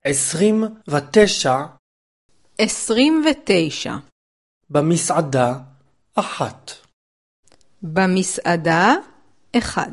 29. 29. במסעדה 1. במסעדה 1.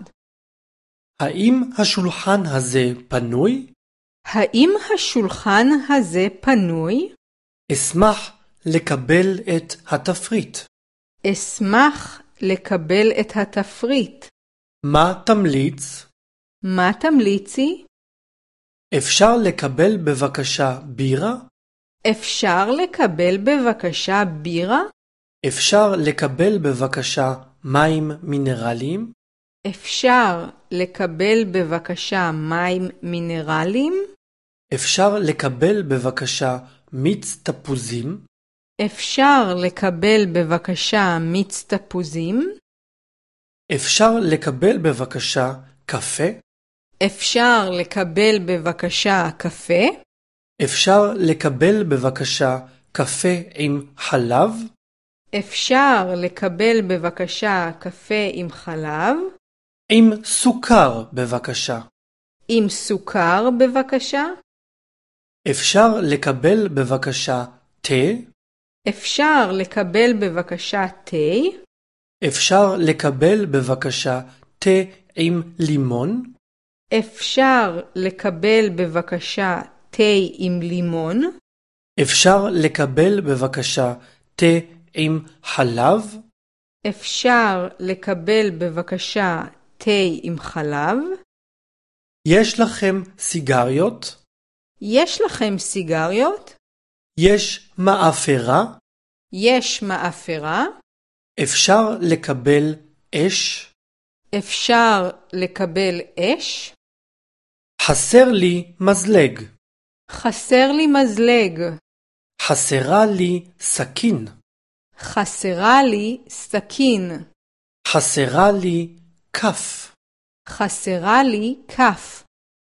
האם השולחן הזה פנוי? האם השולחן הזה פנוי? אשמח לקבל את התפריט. אשמח לקבל את התפריט. מה תמליץ? מה תמליצי? אפשר לקבל בבקשה בירה? אפשר לקבל בבקשה בירה? אפשר לקבל בבקשה מים מינרליים? אפשר לקבל בבקשה מים מינרליים? אפשר לקבל בבקשה מיץ תפוזים? אפשר לקבל בבקשה מיץ תפוזים? אפשר לקבל בבקשה קפה? אפשר לקבל בבקשה קפה? אפשר לקבל בבקשה קפה עם חלב? אפשר לקבל בבקשה קפה עם חלב? עם סוכר בבקשה. עם סוכר בבקשה? אפשר לקבל בבקשה תה? אפשר לקבל בבקשה תה? אפשר לקבל בבקשה תה עם לימון? אפשר לקבל בבקשה תה עם לימון? אפשר לקבל בבקשה תה עם חלב? אפשר לקבל בבקשה תה עם חלב? יש לכם סיגריות? יש לכם סיגריות? יש מאפרה? יש מאפרה? אפשר לקבל אש? אפשר לקבל אש? חסר לי מזלג. חסר לי מזלג. חסרה לי סכין. חסרה לי סכין. חסרה לי כף. חסרה לי כף.